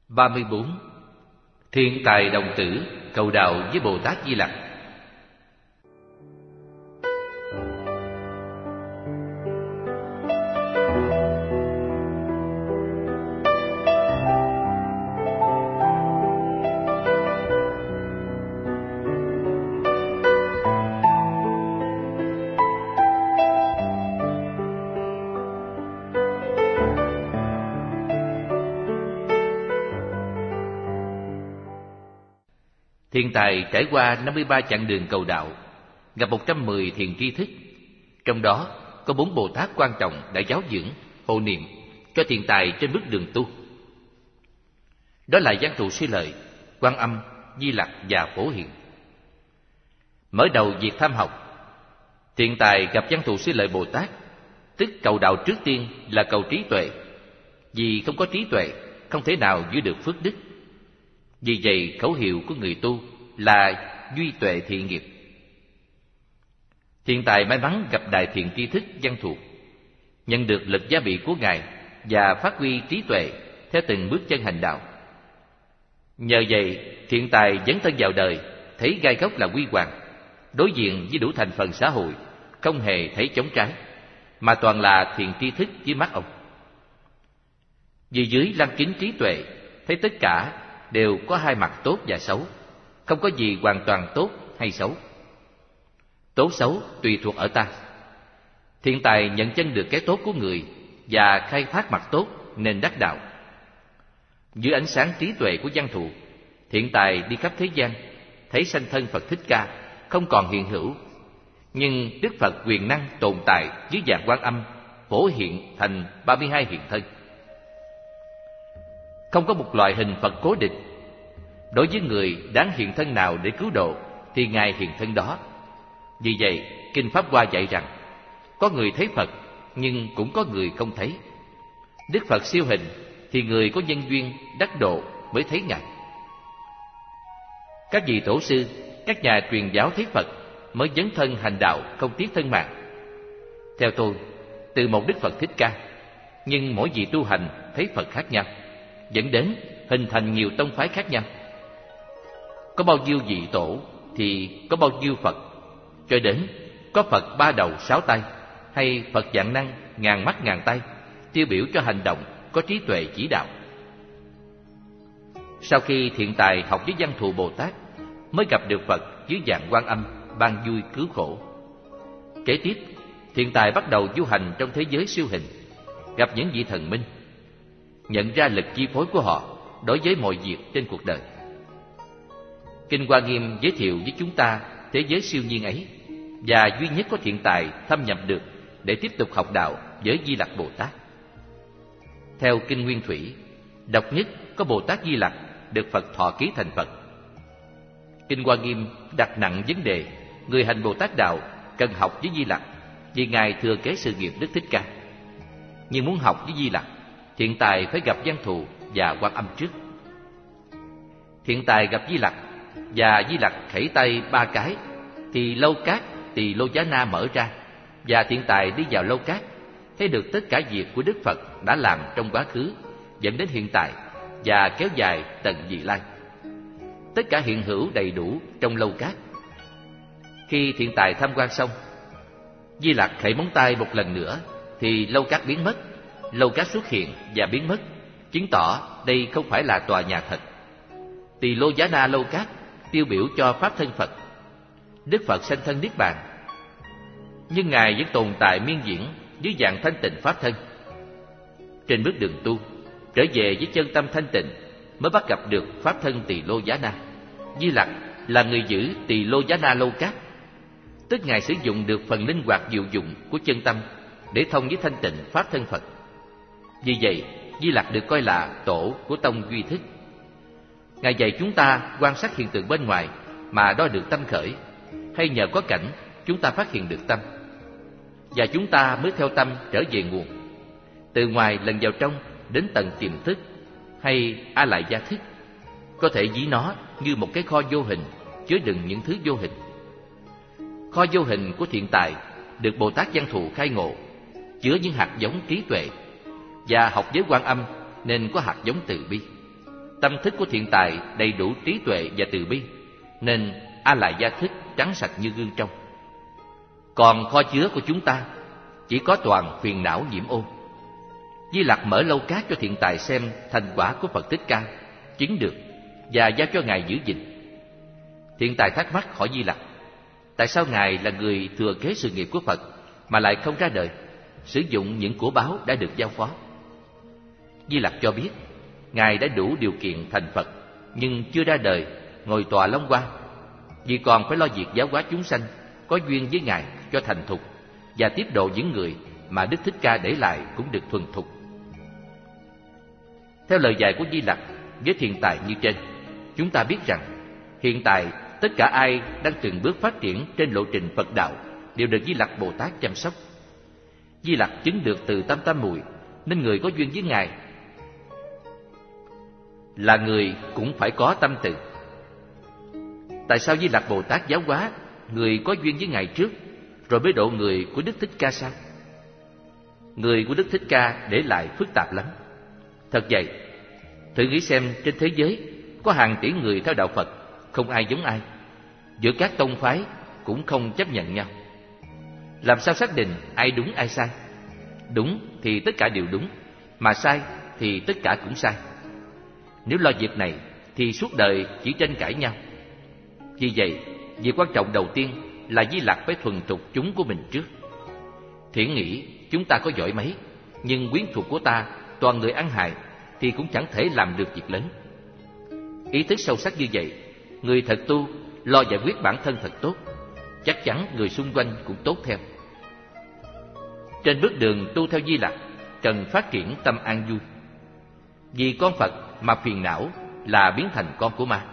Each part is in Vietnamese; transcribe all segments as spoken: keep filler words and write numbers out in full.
ba mươi bốn. Thiên tài đồng tử cầu đạo với Bồ Tát Di Lặc. Thiên tài trải qua năm mươi ba chặng đường cầu đạo, gặp một trăm mười thiền tri thức. Trong đó có bốn Bồ Tát quan trọng đã giáo dưỡng, hộ niệm cho thiên tài trên bước đường tu. Đó là Văn Thù Sư Lợi, Quan Âm, Di Lặc và Phổ Hiền. Mở đầu việc tham học, thiên tài gặp Văn Thù Sư Lợi Bồ Tát, tức cầu đạo trước tiên là cầu trí tuệ. Vì không có trí tuệ, không thể nào giữ được phước đức. Vì vậy khẩu hiệu của người tu là duy tuệ thị nghiệp. Thiên tài may mắn gặp đại thiện tri thức Văn Thù, nhận được lực gia bị của Ngài và phát huy trí tuệ theo từng bước chân hành đạo. Nhờ vậy, thiên tài dấn thân vào đời, thấy gai góc là quy hoàng, đối diện với đủ thành phần xã hội, không hề thấy chống trái, mà toàn là thiện tri thức dưới mắt ông. Vì dưới lăng kính trí tuệ, thấy tất cả đều có hai mặt tốt và xấu, không có gì hoàn toàn tốt hay xấu. Tốt xấu tùy thuộc ở ta. Thiên tài nhận chân được cái tốt của người và khai thác mặt tốt nên đắc đạo. Dưới ánh sáng trí tuệ của Văn Thù, thiên tài đi khắp thế gian, thấy sanh thân Phật Thích Ca không còn hiện hữu, nhưng Đức Phật quyền năng tồn tại dưới dạng Quan Âm, phổ hiện thành ba mươi hai hiện thân. Không có một loại hình Phật cố định. Đối với người đáng hiện thân nào để cứu độ thì Ngài hiện thân đó. Vì vậy, Kinh Pháp Hoa dạy rằng có người thấy Phật nhưng cũng có người không thấy. Đức Phật siêu hình thì người có nhân duyên đắc độ mới thấy Ngài. Các vị tổ sư, các nhà truyền giáo thấy Phật mới dấn thân hành đạo không tiếc thân mạng. Theo tôi, từ một Đức Phật Thích Ca, nhưng mỗi vị tu hành thấy Phật khác nhau, dẫn đến hình thành nhiều tông phái khác nhau. Có bao nhiêu vị tổ thì có bao nhiêu Phật, cho đến có Phật ba đầu sáu tay, hay Phật vạn năng ngàn mắt ngàn tay, tiêu biểu cho hành động có trí tuệ chỉ đạo. Sau khi thiện tài học với Văn Thù Bồ Tát, mới gặp được Phật dưới dạng Quan Âm ban vui cứu khổ. Kế tiếp, thiện tài bắt đầu du hành trong thế giới siêu hình, gặp những vị thần minh, nhận ra lực chi phối của họ đối với mọi việc trên cuộc đời. Kinh Hoa Nghiêm giới thiệu với chúng ta thế giới siêu nhiên ấy, và duy nhất có thiện tài thâm nhập được để tiếp tục học đạo với Di Lặc Bồ Tát. Theo Kinh Nguyên Thủy, độc nhất có Bồ Tát Di Lặc được Phật thọ ký thành Phật. Kinh Hoa Nghiêm đặt nặng vấn đề người hành Bồ Tát đạo cần học với Di Lặc, vì Ngài thừa kế sự nghiệp Đức Thích Ca. Nhưng muốn học với Di Lặc, thiện tài phải gặp Văn Thù và Quan Âm trước. Thiện tài gặp Di Lặc, và Di Lặc khẩy tay ba cái thì lâu cát Tỳ Lô Giá Na mở ra, và thiện tài đi vào lâu cát, thấy được tất cả việc của Đức Phật đã làm trong quá khứ dẫn đến hiện tại và kéo dài tận vị lai. Tất cả hiện hữu đầy đủ trong lâu cát. Khi thiện tài tham quan xong, Di Lặc khẩy móng tay một lần nữa thì lâu cát biến mất. Lâu cát xuất hiện và biến mất, chứng tỏ đây không phải là tòa nhà thật. Tỳ Lô Giá Na lâu cát tiêu biểu cho pháp thân Phật. Đức Phật sanh thân niết bàn, nhưng Ngài vẫn tồn tại miên diễn dưới dạng thanh tịnh pháp thân. Trên bước đường tu, trở về với chân tâm thanh tịnh mới bắt gặp được pháp thân Tỳ Lô Giá Na. Di Lặc là người giữ Tỳ Lô Giá Na lâu cát, tức Ngài sử dụng được phần linh hoạt diệu dụng của chân tâm để thông với thanh tịnh pháp thân Phật. Vì vậy, Di Lặc được coi là tổ của tông duy thức. Ngài dạy chúng ta quan sát hiện tượng bên ngoài mà đo được tâm khởi, hay nhờ có cảnh chúng ta phát hiện được tâm, và chúng ta mới theo tâm trở về nguồn, từ ngoài lần vào trong đến tận tiềm thức hay a lại gia thức. Có thể ví nó như một cái kho vô hình chứa đựng những thứ vô hình. Kho vô hình của thiện tài được Bồ Tát Văn Thù khai ngộ, chứa những hạt giống trí tuệ, và học với Quan Âm nên có hạt giống từ bi. Tâm thức của thiện tài đầy đủ trí tuệ và từ bi, nên A Lại Gia thức trắng sạch như gương trong. Còn kho chứa của chúng ta chỉ có toàn phiền não nhiễm ô. Di Lặc mở lâu cát cho thiện tài xem thành quả của Phật Thích Ca, chứng được và giao cho Ngài giữ gìn. Thiện tài thắc mắc hỏi Di Lặc: tại sao Ngài là người thừa kế sự nghiệp của Phật mà lại không ra đời, sử dụng những của báu đã được giao phó? Di Lặc cho biết Ngài đã đủ điều kiện thành Phật, nhưng chưa ra đời ngồi tọa Long Hoa, vì còn phải lo việc giáo hóa chúng sanh có duyên với Ngài cho thành thục, và tiếp độ những người mà Đức Thích Ca để lại cũng được thuần thục. Theo lời dạy của Di Lặc với thiện tài như trên, chúng ta biết rằng hiện tại tất cả ai đang từng bước phát triển trên lộ trình Phật đạo đều được Di Lặc Bồ Tát chăm sóc. Di Lặc chứng được từ tam tam muội, nên người có duyên với Ngài là người cũng phải có tâm từ. Tại sao Di Lặc Bồ Tát giáo hóa người có duyên với Ngài trước, rồi mới độ người của Đức Thích Ca sao? Người của Đức Thích Ca để lại phức tạp lắm. Thật vậy, thử nghĩ xem trên thế giới có hàng tỷ người theo đạo Phật, không ai giống ai. Giữa các tông phái cũng không chấp nhận nhau. Làm sao xác định ai đúng ai sai? Đúng thì tất cả đều đúng, mà sai thì tất cả cũng sai. Nếu lo việc này thì suốt đời chỉ tranh cãi nhau. Vì vậy, việc quan trọng đầu tiên là Di Lặc phải thuần thục chúng của mình trước. Thiển nghĩ chúng ta có giỏi mấy, nhưng quyến thuộc của ta toàn người ăn hại, thì cũng chẳng thể làm được việc lớn. Ý thức sâu sắc như vậy, người thật tu lo giải quyết bản thân thật tốt, chắc chắn người xung quanh cũng tốt theo. Trên bước đường tu theo Di Lặc, cần phát triển tâm an vui. Vì con Phật mà phiền não là biến thành con của ma.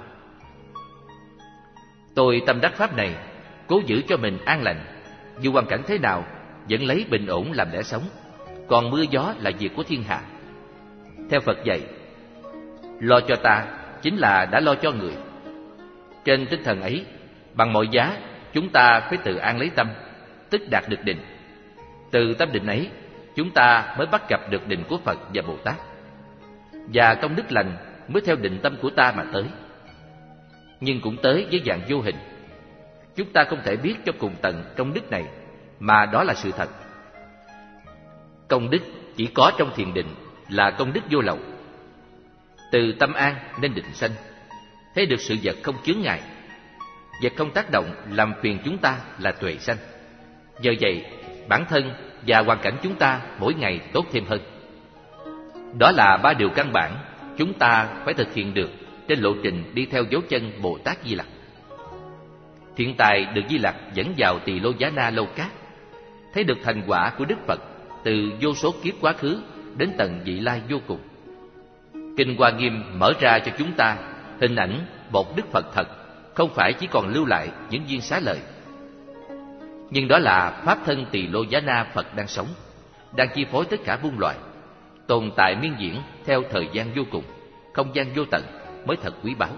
Tôi tâm đắc pháp này, cố giữ cho mình an lành, dù hoàn cảnh thế nào vẫn lấy bình ổn làm lẽ sống, còn mưa gió là việc của thiên hạ. Theo Phật dạy, lo cho ta chính là đã lo cho người. Trên tinh thần ấy, bằng mọi giá chúng ta phải tự an lấy tâm, tức đạt được định. Từ tâm định ấy, chúng ta mới bắt gặp được định của Phật và Bồ Tát, và công đức lành mới theo định tâm của ta mà tới. Nhưng cũng tới với dạng vô hình. Chúng ta không thể biết cho cùng tận công đức này, mà đó là sự thật. Công đức chỉ có trong thiền định là công đức vô lậu. Từ tâm an nên định sanh, thấy được sự vật không chướng ngại, vật không tác động làm phiền chúng ta là tuệ sanh. Nhờ vậy, bản thân và hoàn cảnh chúng ta mỗi ngày tốt thêm hơn. Đó là ba điều căn bản chúng ta phải thực hiện được trên lộ trình đi theo dấu chân Bồ Tát Di Lặc. Thiện tài được Di Lặc dẫn vào Tỳ Lô Giá Na Lâu Cát, thấy được thành quả của Đức Phật từ vô số kiếp quá khứ đến tận vị lai vô cùng. Kinh Hoa Nghiêm mở ra cho chúng ta hình ảnh một Đức Phật thật, không phải chỉ còn lưu lại những viên xá lợi. Nhưng đó là Pháp thân Tỳ Lô Giá Na Phật đang sống, đang chi phối tất cả muôn loài, tồn tại miên diễn theo thời gian vô cùng, không gian vô tận mới thật quý báu.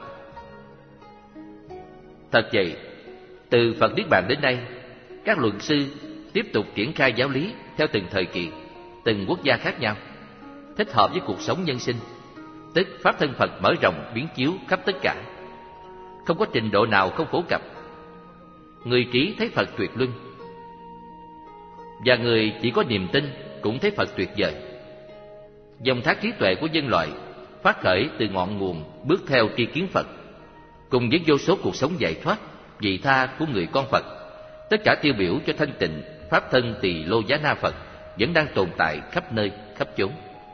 Thật vậy, từ Phật Niết Bàn đến nay, các luận sư tiếp tục triển khai giáo lý theo từng thời kỳ, từng quốc gia khác nhau, thích hợp với cuộc sống nhân sinh, tức Pháp thân Phật mở rộng biến chiếu khắp tất cả. Không có trình độ nào không phổ cập. Người trí thấy Phật tuyệt luân, và người chỉ có niềm tin cũng thấy Phật tuyệt vời. Dòng thác trí tuệ của nhân loại phát khởi từ ngọn nguồn bước theo tri kiến Phật, cùng với vô số cuộc sống giải thoát, vị tha của người con Phật, tất cả tiêu biểu cho thanh tịnh Pháp thân Tỳ Lô Giá Na Phật vẫn đang tồn tại khắp nơi, khắp chốn.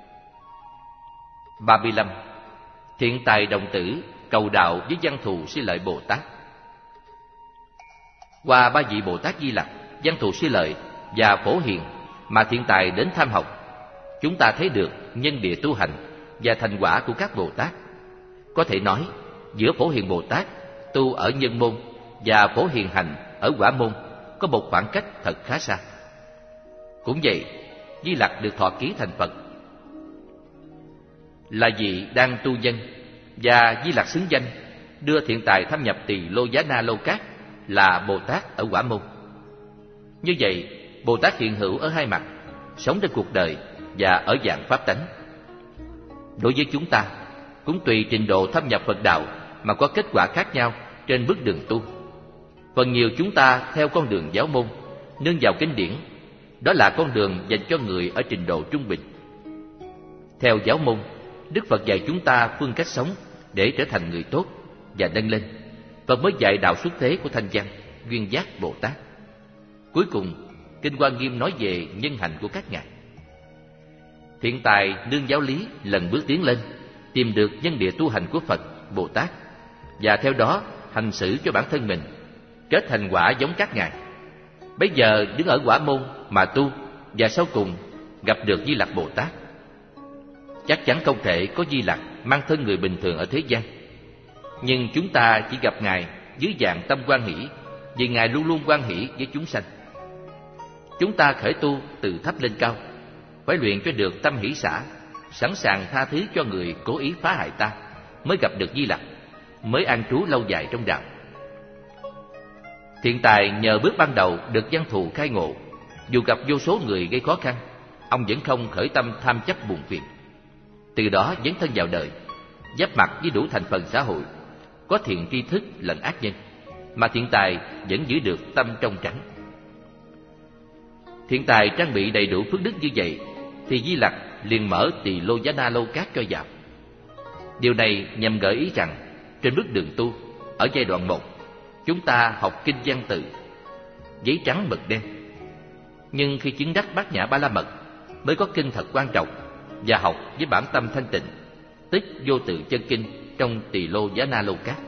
ba mươi lăm. Thiện tài đồng tử cầu đạo với Văn Thù Sư Lợi Bồ Tát. Qua ba vị Bồ Tát Di Lặc, Văn Thù Sư Lợi và Phổ Hiền mà thiện tài đến tham học, chúng ta thấy được nhân địa tu hành và thành quả của các Bồ Tát. Có thể nói, giữa Phổ Hiền Bồ Tát tu ở nhân môn và Phổ Hiền hành ở quả môn có một khoảng cách thật khá xa. Cũng vậy, Di Lặc được thọ ký thành Phật là vị đang tu nhân, và Di Lặc xứng danh đưa thiện tài thâm nhập Tỳ Lô Giá Na Lâu Cát là Bồ Tát ở quả môn. Như vậy, Bồ Tát hiện hữu ở hai mặt, sống trên cuộc đời và ở dạng pháp tánh. Đối với chúng ta, cũng tùy trình độ thâm nhập Phật đạo mà có kết quả khác nhau trên bước đường tu. Phần nhiều chúng ta theo con đường giáo môn, nương vào kinh điển, đó là con đường dành cho người ở trình độ trung bình. Theo giáo môn, Đức Phật dạy chúng ta phương cách sống để trở thành người tốt và nâng lên. Phật mới dạy đạo xuất thế của Thanh Văn, Duyên Giác Bồ Tát. Cuối cùng, Kinh Hoa Nghiêm nói về nhân hạnh của các ngài. Thiện tài nương giáo lý lần bước tiến lên, tìm được nhân địa tu hành của Phật, Bồ Tát, và theo đó hành xử cho bản thân mình, kết thành quả giống các ngài. Bây giờ đứng ở quả môn mà tu, và sau cùng gặp được Di Lặc Bồ Tát. Chắc chắn không thể có Di Lặc mang thân người bình thường ở thế gian, nhưng chúng ta chỉ gặp ngài dưới dạng tâm hoan hỷ, vì ngài luôn luôn hoan hỷ với chúng sanh. Chúng ta khởi tu từ thấp lên cao, phải luyện cho được tâm hỷ xả, sẵn sàng tha thứ cho người cố ý phá hại ta, mới gặp được Di Lặc, mới an trú lâu dài trong đạo. Thiện tài nhờ bước ban đầu được văn thù khai ngộ, dù gặp vô số người gây khó khăn, ông vẫn không khởi tâm tham chấp buồn phiền. Từ đó dấn thân vào đời, giáp mặt với đủ thành phần xã hội, có thiện tri thức lẫn ác nhân, mà thiện tài vẫn giữ được tâm trong trắng. Thiện tài trang bị đầy đủ phước đức như vậy, thì Di Lặc liền mở Tỳ Lô Giá Na Lâu Cát cho vào. Điều này nhằm gợi ý rằng, trên bước đường tu, ở giai đoạn một, chúng ta học kinh văn tự, giấy trắng mực đen. Nhưng khi chứng đắc Bát Nhã Ba La Mật, mới có kinh thật quan trọng, và học với bản tâm thanh tịnh, tức vô tự chân kinh trong Tỳ Lô Giá Na Lâu Cát.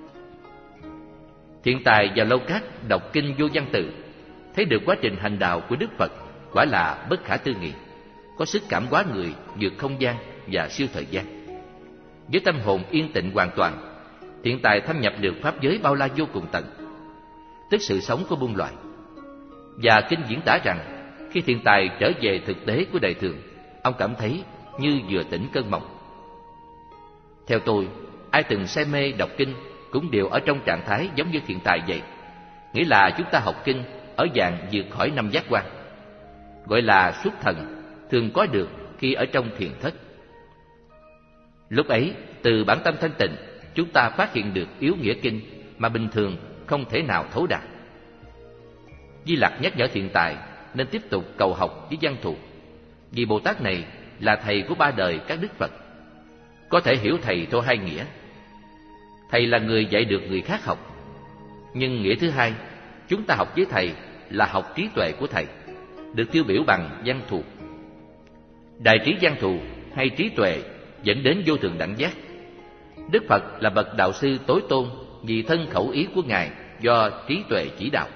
Thiện tài và Lâu Cát đọc kinh vô văn tự, thấy được quá trình hành đạo của Đức Phật quả là bất khả tư nghị, có sức cảm hóa người vượt không gian và siêu thời gian. Với tâm hồn yên tịnh hoàn toàn, thiện tài thâm nhập được pháp giới bao la vô cùng tận, tức sự sống của muôn loài. Và kinh diễn tả rằng, khi thiện tài trở về thực tế của đời thường, ông cảm thấy như vừa tỉnh cơn mộng. Theo tôi, ai từng say mê đọc kinh cũng đều ở trong trạng thái giống như thiện tài vậy, nghĩa là chúng ta học kinh ở dạng vượt khỏi năm giác quan, gọi là xuất thần, thường có được khi ở trong thiền thất. Lúc ấy, từ bản tâm thanh tịnh, chúng ta phát hiện được yếu nghĩa kinh mà bình thường không thể nào thấu đạt. Di Lặc nhắc nhở thiện tài nên tiếp tục cầu học với văn thù, vì Bồ Tát này là thầy của ba đời các Đức Phật. Có thể hiểu thầy theo hai nghĩa. Thầy là người dạy được người khác học, nhưng nghĩa thứ hai, chúng ta học với thầy là học trí tuệ của thầy, được tiêu biểu bằng văn thù. Đại trí văn thù hay trí tuệ dẫn đến vô thượng đẳng giác. Đức Phật là bậc đạo sư tối tôn vì thân khẩu ý của ngài do trí tuệ chỉ đạo.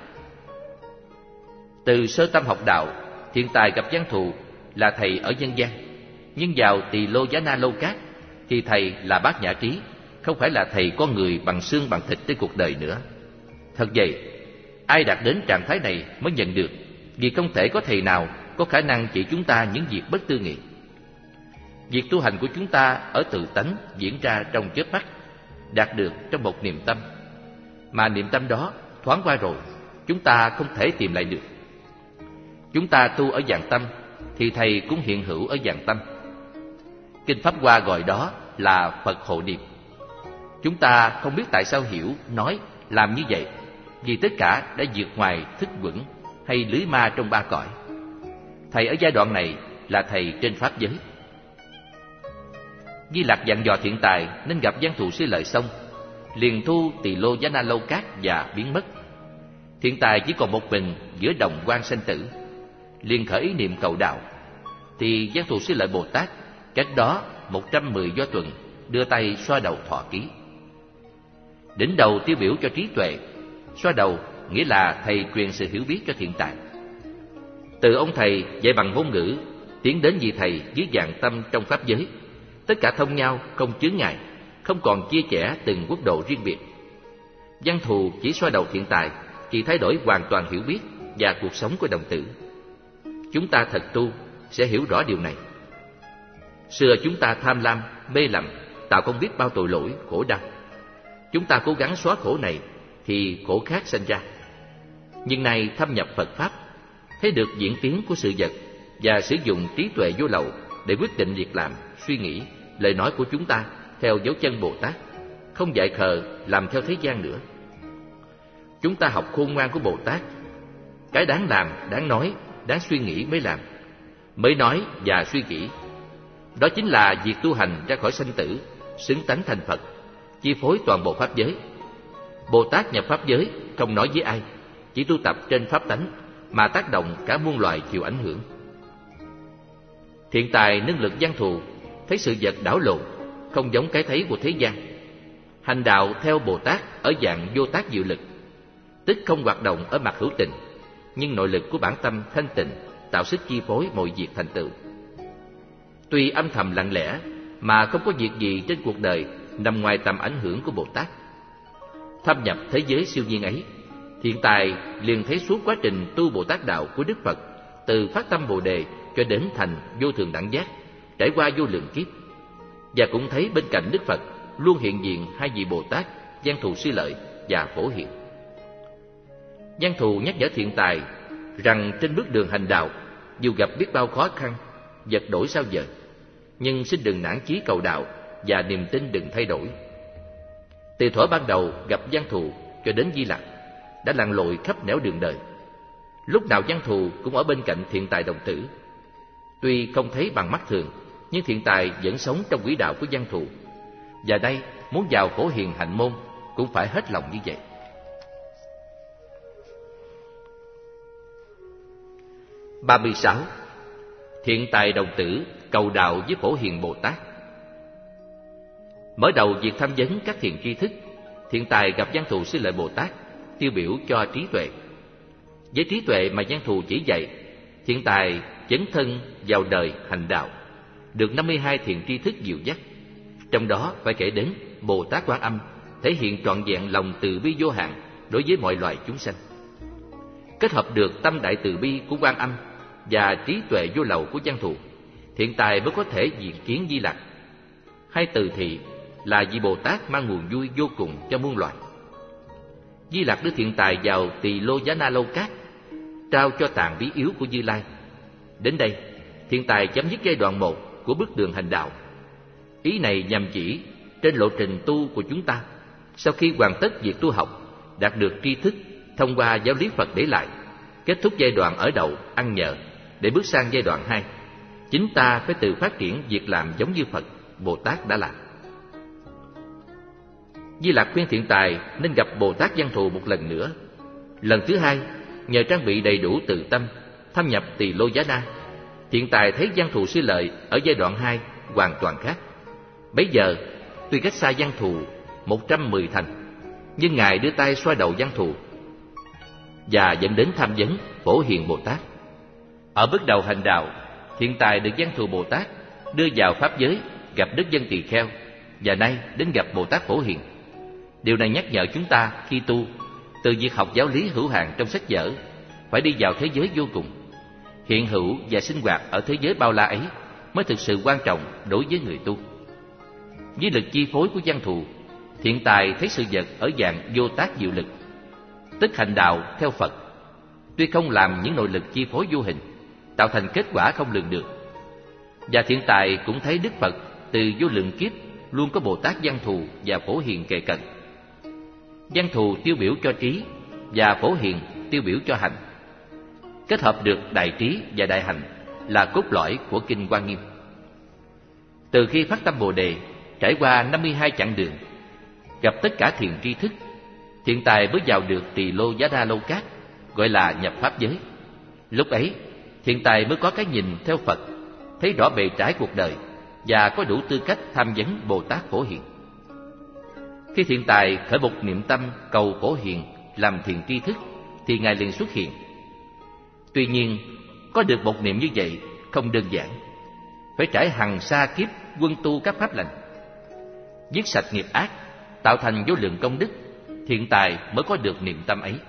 Từ sơ tâm học đạo, thiện tài gặp văn thù là thầy ở nhân gian, nhưng vào Tỳ Lô Giá Na Lâu Cát thì thầy là Bát Nhã Trí, không phải là thầy con người bằng xương bằng thịt trên cuộc đời nữa. Thật vậy, ai đạt đến trạng thái này mới nhận được, vì không thể có thầy nào có khả năng chỉ chúng ta những việc bất tư nghị. Việc tu hành của chúng ta ở tự tánh diễn ra trong chớp mắt, đạt được trong một niệm tâm, mà niệm tâm đó thoáng qua rồi, chúng ta không thể tìm lại được. Chúng ta tu ở dạng tâm, thì thầy cũng hiện hữu ở dạng tâm. Kinh Pháp Hoa gọi đó là Phật hộ niệm. Chúng ta không biết tại sao hiểu, nói, làm như vậy, vì tất cả đã vượt ngoài thức quẩn hay lưới ma trong ba cõi. Thầy ở giai đoạn này là thầy trên pháp giới. Di Lặc dặn dò thiện tài nên gặp văn thù sư lợi xong, liền thu Tỳ Lô Giá Na Lâu Cát và biến mất. Thiện tài chỉ còn một mình giữa đồng quan sanh tử, liền khởi ý niệm cầu đạo. Thì văn thù sư lợi Bồ Tát cách đó một trăm mười do tuần đưa tay xoa đầu thọ ký. Đỉnh đầu tiêu biểu cho trí tuệ, xoa đầu nghĩa là thầy truyền sự hiểu biết cho thiện tài. Từ ông thầy dạy bằng ngôn ngữ tiến đến vị thầy dưới dạng tâm trong pháp giới, tất cả thông nhau, không chướng ngại, không còn chia sẻ từng quốc độ riêng biệt. Văn thù chỉ xoa đầu thiện tài thì thay đổi hoàn toàn hiểu biết và cuộc sống của đồng tử. Chúng ta thật tu sẽ hiểu rõ điều này. Xưa chúng ta tham lam, mê lầm, tạo không biết bao tội lỗi, khổ đau. Chúng ta cố gắng xóa khổ này thì khổ khác sinh ra. Nhưng nay thâm nhập Phật Pháp, thấy được diễn tiến của sự vật và sử dụng trí tuệ vô lậu để quyết định việc làm, suy nghĩ, lời nói của chúng ta, theo dấu chân Bồ Tát, không dại khờ làm theo thế gian nữa. Chúng ta học khôn ngoan của Bồ Tát, cái đáng làm, đáng nói, đáng suy nghĩ mới làm, mới nói và suy nghĩ. Đó chính là việc tu hành ra khỏi sanh tử, xứng tánh thành Phật, chi phối toàn bộ pháp giới. Bồ Tát nhập pháp giới không nói với ai, chỉ tu tập trên pháp tánh mà tác động cả muôn loài chịu ảnh hưởng. Thiện tài nâng lực văn thù, thấy sự vật đảo lộn, không giống cái thấy của thế gian. Hành đạo theo Bồ Tát ở dạng vô tác diệu lực, tức không hoạt động ở mặt hữu tình, nhưng nội lực của bản tâm thanh tịnh tạo sức chi phối mọi việc thành tựu. Tuy âm thầm lặng lẽ mà không có việc gì trên cuộc đời nằm ngoài tầm ảnh hưởng của Bồ Tát. Thâm nhập thế giới siêu nhiên ấy, thiện tài liền thấy suốt quá trình tu Bồ Tát đạo của Đức Phật, từ phát tâm Bồ đề cho đến thành vô thượng đẳng giác, trải qua vô lượng kiếp. Và cũng thấy bên cạnh Đức Phật luôn hiện diện hai vị Bồ Tát Văn Thù Sư Lợi và Phổ Hiền. Văn Thù nhắc nhở thiện tài rằng trên bước đường hành đạo, dù gặp biết bao khó khăn, vật đổi sao giờ, nhưng xin đừng nản chí cầu đạo và niềm tin đừng thay đổi. Từ thuở ban đầu gặp Văn Thù cho đến Di Lặc, đã lặn lội khắp nẻo đường đời. Lúc nào Văn Thù cũng ở bên cạnh thiện tài đồng tử. Tuy không thấy bằng mắt thường, nhưng thiện tài vẫn sống trong quỹ đạo của Văn Thù, và đây muốn vào Phổ Hiền hạnh môn cũng phải hết lòng như vậy. ba mươi sáu. Thiện tài đồng tử cầu đạo với Phổ Hiền Bồ Tát. Mở đầu việc tham vấn các thiện tri thức, thiện tài gặp Văn Thù Sư Lợi Bồ Tát, tiêu biểu cho trí tuệ. Với trí tuệ mà Văn Thù chỉ dạy, thiện tài dấn thân vào đời hành đạo, được năm mươi hai thiện tri thức dìu dắt. Trong đó phải kể đến Bồ Tát Quan Âm, thể hiện trọn vẹn lòng từ bi vô hạn đối với mọi loài chúng sanh. Kết hợp được tâm đại từ bi của Quan Âm và trí tuệ vô lậu của Văn Thù, thiện tài mới có thể diện kiến Di Lặc. Hai từ thị là vị Bồ Tát mang nguồn vui vô cùng cho muôn loài. Di Lặc đưa thiện tài vào Tỳ Lô Giá Na Lâu Cát, trao cho tạng bí yếu của Như Lai. Đến đây, thiện tài chấm dứt giai đoạn một của bước đường hành đạo. Ý này nhằm chỉ trên lộ trình tu của chúng ta, sau khi hoàn tất việc tu học, đạt được tri thức thông qua giáo lý Phật để lại, kết thúc giai đoạn ở đậu ăn nhờ để bước sang giai đoạn hai. Chính ta phải tự phát triển việc làm giống như Phật, Bồ Tát đã làm. Di Lặc khuyên thiện tài nên gặp Bồ Tát Văn Thù một lần nữa. Lần thứ hai, nhờ trang bị đầy đủ từ tâm, thâm nhập Tỳ Lô Giá Na, thiện tài thấy Văn Thù Sư Lợi ở giai đoạn hai hoàn toàn khác. Bấy giờ, tuy cách xa Văn Thù một trăm mười thành, nhưng Ngài đưa tay xoa đầu Văn Thù và dẫn đến tham vấn Phổ Hiền Bồ Tát. Ở bước đầu hành đạo, thiện tài được Văn Thù Bồ Tát đưa vào pháp giới gặp Đức Dân Tỳ Kheo, và nay đến gặp Bồ Tát Phổ Hiền. Điều này nhắc nhở chúng ta khi tu, từ việc học giáo lý hữu hạn trong sách vở, phải đi vào thế giới vô cùng. Hiện hữu và sinh hoạt ở thế giới bao la ấy mới thực sự quan trọng đối với người tu. Với lực chi phối của Văn Thù, thiện tài thấy sự vật ở dạng vô tác diệu lực, tức hành đạo theo Phật. Tuy không làm những nội lực chi phối vô hình, tạo thành kết quả không lường được. Và thiện tài cũng thấy Đức Phật từ vô lượng kiếp luôn có Bồ Tát Văn Thù và Phổ Hiền kề cận. Văn Thù tiêu biểu cho trí và Phổ Hiền tiêu biểu cho hành. Kết hợp được đại trí và đại hành là cốt lõi của Kinh Hoa Nghiêm. Từ khi phát tâm Bồ đề, trải qua năm mươi hai chặng đường, gặp tất cả thiện tri thức, thiện tài mới vào được Tỳ Lô Giá Na Lâu Cát, gọi là nhập pháp giới. Lúc ấy, thiện tài mới có cái nhìn theo Phật, thấy rõ bề trái cuộc đời và có đủ tư cách tham vấn Bồ Tát Phổ Hiền. Khi thiện tài khởi một niệm tâm cầu Phổ Hiền làm thiện tri thức, thì Ngài liền xuất hiện. Tuy nhiên, có được một niệm như vậy không đơn giản, phải trải hằng sa kiếp quân tu các pháp lành, giết sạch nghiệp ác, tạo thành vô lượng công đức, thiện tài mới có được niệm tâm ấy.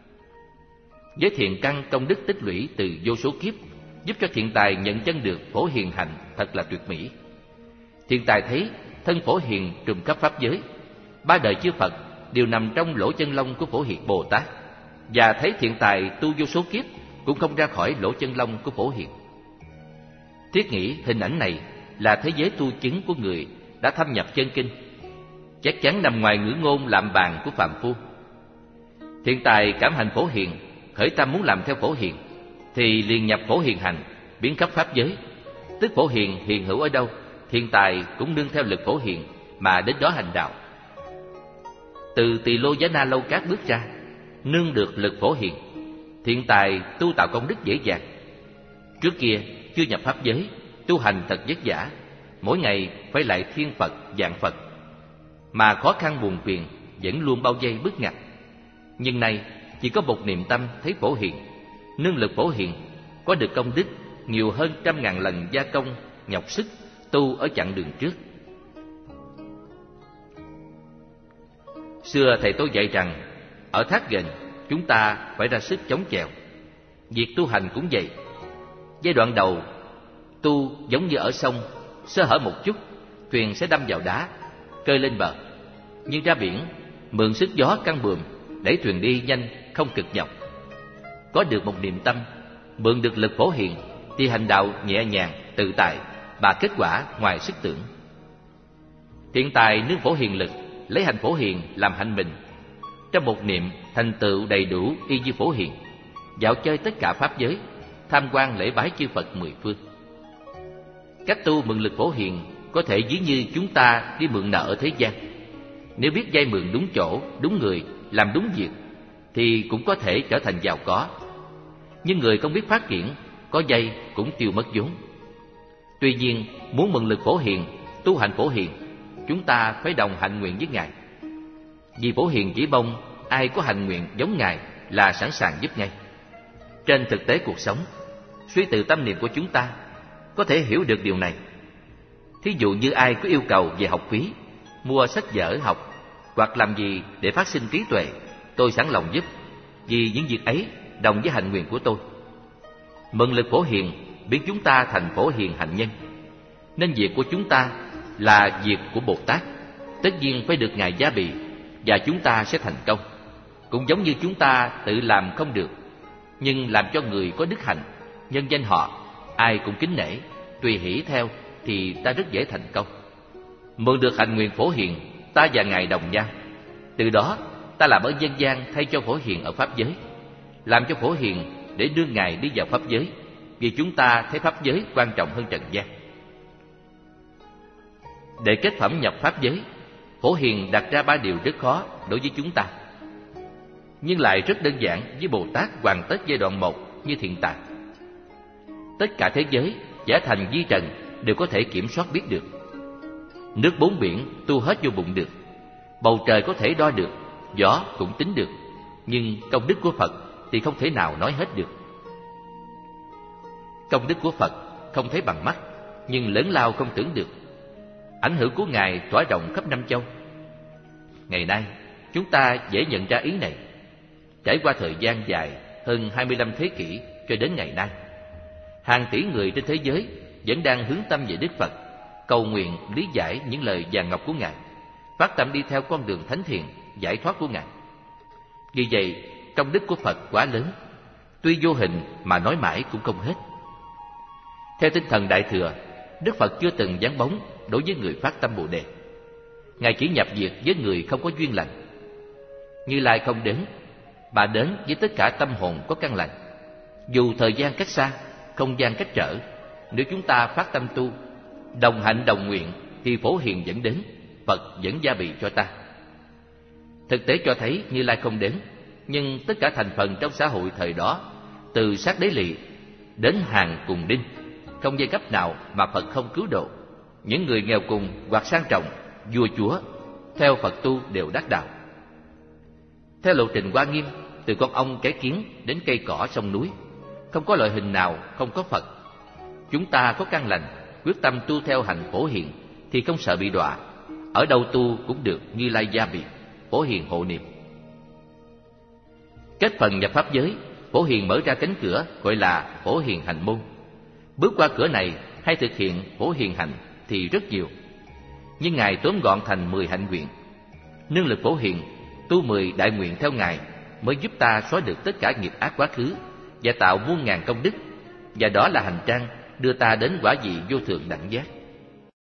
Với thiện căn công đức tích lũy từ vô số kiếp, giúp cho thiện tài nhận chân được Phổ Hiền hạnh thật là tuyệt mỹ. Thiện tài thấy thân Phổ Hiền trùm khắp pháp giới, ba đời chư Phật đều nằm trong lỗ chân lông của Phổ Hiền Bồ Tát, và thấy thiện tài tu vô số kiếp cũng không ra khỏi lỗ chân lông của Phổ Hiền. Thiết nghĩ hình ảnh này là thế giới tu chứng của người đã thâm nhập chân kinh, chắc chắn nằm ngoài ngữ ngôn lạm bàn của phàm phu. Thiện tài cảm hành Phổ Hiền, khởi tâm muốn làm theo Phổ Hiền, thì liền nhập Phổ Hiền hành, biến khắp pháp giới. Tức Phổ Hiền hiện hữu ở đâu, thiện tài cũng nương theo lực Phổ Hiền mà đến đó hành đạo. Từ Tỳ Lô Giá Na Lâu Cát bước ra, nương được lực Phổ Hiền, thiện tài tu tạo công đức dễ dàng. Trước kia chưa nhập pháp giới, tu hành thật vất vả, mỗi ngày phải lại thiên Phật, vạn Phật, mà khó khăn buồn phiền vẫn luôn bao vây bức ngặt. Nhưng nay chỉ có một niệm tâm thấy Phổ Hiền, nương lực Phổ Hiền, có được công đức nhiều hơn trăm ngàn lần gia công nhọc sức tu ở chặng đường trước. Xưa thầy tôi dạy rằng, ở thác Ghềnh chúng ta phải ra sức chống chèo. Việc tu hành cũng vậy. Giai đoạn đầu tu giống như ở sông, sơ hở một chút, thuyền sẽ đâm vào đá, cơi lên bờ. Nhưng ra biển, mượn sức gió căng buồm, đẩy thuyền đi nhanh, không cực nhọc. Có được một niềm tâm, mượn được lực Phổ Hiền, thì hành đạo nhẹ nhàng, tự tại, mà kết quả ngoài sức tưởng. Thiện tài nương Phổ Hiền lực, lấy hành Phổ Hiền làm hạnh mình. Trong một niệm thành tựu đầy đủ y như Phổ Hiền, dạo chơi tất cả pháp giới, tham quan lễ bái chư Phật mười phương. Cách tu mượn lực Phổ Hiền có thể ví như chúng ta đi mượn nợ ở thế gian. Nếu biết vay mượn đúng chỗ, đúng người, làm đúng việc, thì cũng có thể trở thành giàu có. Nhưng người không biết phát triển, có vay cũng tiêu mất vốn. Tuy nhiên, muốn mượn lực Phổ Hiền, tu hành Phổ Hiền, chúng ta phải đồng hạnh nguyện với Ngài. Vì Phổ Hiền chỉ mong ai có hạnh nguyện giống Ngài là sẵn sàng giúp ngay. Trên thực tế cuộc sống, suy từ tâm niệm của chúng ta có thể hiểu được điều này. Thí dụ như ai có yêu cầu về học phí, mua sách vở học, hoặc làm gì để phát sinh trí tuệ, tôi sẵn lòng giúp, vì những việc ấy đồng với hạnh nguyện của tôi. Mượn lực Phổ Hiền biến chúng ta thành Phổ Hiền hạnh nhân. Nên việc của chúng ta là việc của Bồ Tát, tất nhiên phải được Ngài gia bì, và chúng ta sẽ thành công. Cũng giống như chúng ta tự làm không được, nhưng làm cho người có đức hạnh, nhân danh họ, ai cũng kính nể, tùy hỷ theo, thì ta rất dễ thành công. Mượn được hạnh nguyện Phổ Hiền, ta và Ngài đồng nhau. Từ đó ta làm ở nhân gian thay cho Phổ Hiền ở pháp giới, làm cho Phổ Hiền để đưa Ngài đi vào pháp giới, vì chúng ta thấy pháp giới quan trọng hơn trần gian. Để kết phẩm nhập pháp giới, Phổ Hiền đặt ra ba điều rất khó đối với chúng ta, nhưng lại rất đơn giản với Bồ Tát hoàn tất giai đoạn một như thiện tài. Tất cả thế giới, giả thành vi trần đều có thể kiểm soát biết được. Nước bốn biển tu hết vô bụng được, bầu trời có thể đo được, gió cũng tính được, nhưng công đức của Phật thì không thể nào nói hết được. Công đức của Phật không thấy bằng mắt, nhưng lớn lao không tưởng được. Ảnh hưởng của Ngài tỏa rộng khắp năm châu. Ngày nay, chúng ta dễ nhận ra ý này. Trải qua thời gian dài hơn hai mươi lăm thế kỷ cho đến ngày nay, hàng tỷ người trên thế giới vẫn đang hướng tâm về Đức Phật, cầu nguyện lý giải những lời vàng ngọc của Ngài, phát tâm đi theo con đường thánh thiện, giải thoát của Ngài. Vì vậy, công đức của Phật quá lớn, tuy vô hình mà nói mãi cũng không hết. Theo tinh thần Đại Thừa, Đức Phật chưa từng vắng bóng đối với người phát tâm Bồ Đề. Ngài chỉ nhập diệt với người không có duyên lành. Như Lai không đến, mà đến với tất cả tâm hồn có căn lành. Dù thời gian cách xa, không gian cách trở, nếu chúng ta phát tâm tu, đồng hạnh đồng nguyện, thì Phổ Hiền vẫn đến, Phật vẫn gia bì cho ta. Thực tế cho thấy Như Lai không đến, nhưng tất cả thành phần trong xã hội thời đó, từ sát đế lỵ đến hàng cùng đinh, không giai cấp nào mà Phật không cứu độ. Những người nghèo cùng hoặc sang trọng, vua chúa, theo Phật tu đều đắc đạo. Theo lộ trình Hoa Nghiêm, từ con ong cái kiến đến cây cỏ sông núi, không có loại hình nào không có Phật. Chúng ta có căn lành, quyết tâm tu theo hành Phổ Hiền, thì không sợ bị đọa. Ở đâu tu cũng được Như Lai gia bì, Phổ Hiền hộ niệm. Kết phần nhập pháp giới, Phổ Hiền mở ra cánh cửa gọi là Phổ Hiền hành môn. Bước qua cửa này hay thực hiện Phổ Hiền hành thì rất nhiều, nhưng Ngài tóm gọn thành mười hạnh nguyện. Nương lực Phổ Hiền, tu mười đại nguyện theo Ngài mới giúp ta xóa được tất cả nghiệp ác quá khứ và tạo muôn ngàn công đức, và đó là hành trang đưa ta đến quả vị vô thượng đẳng giác.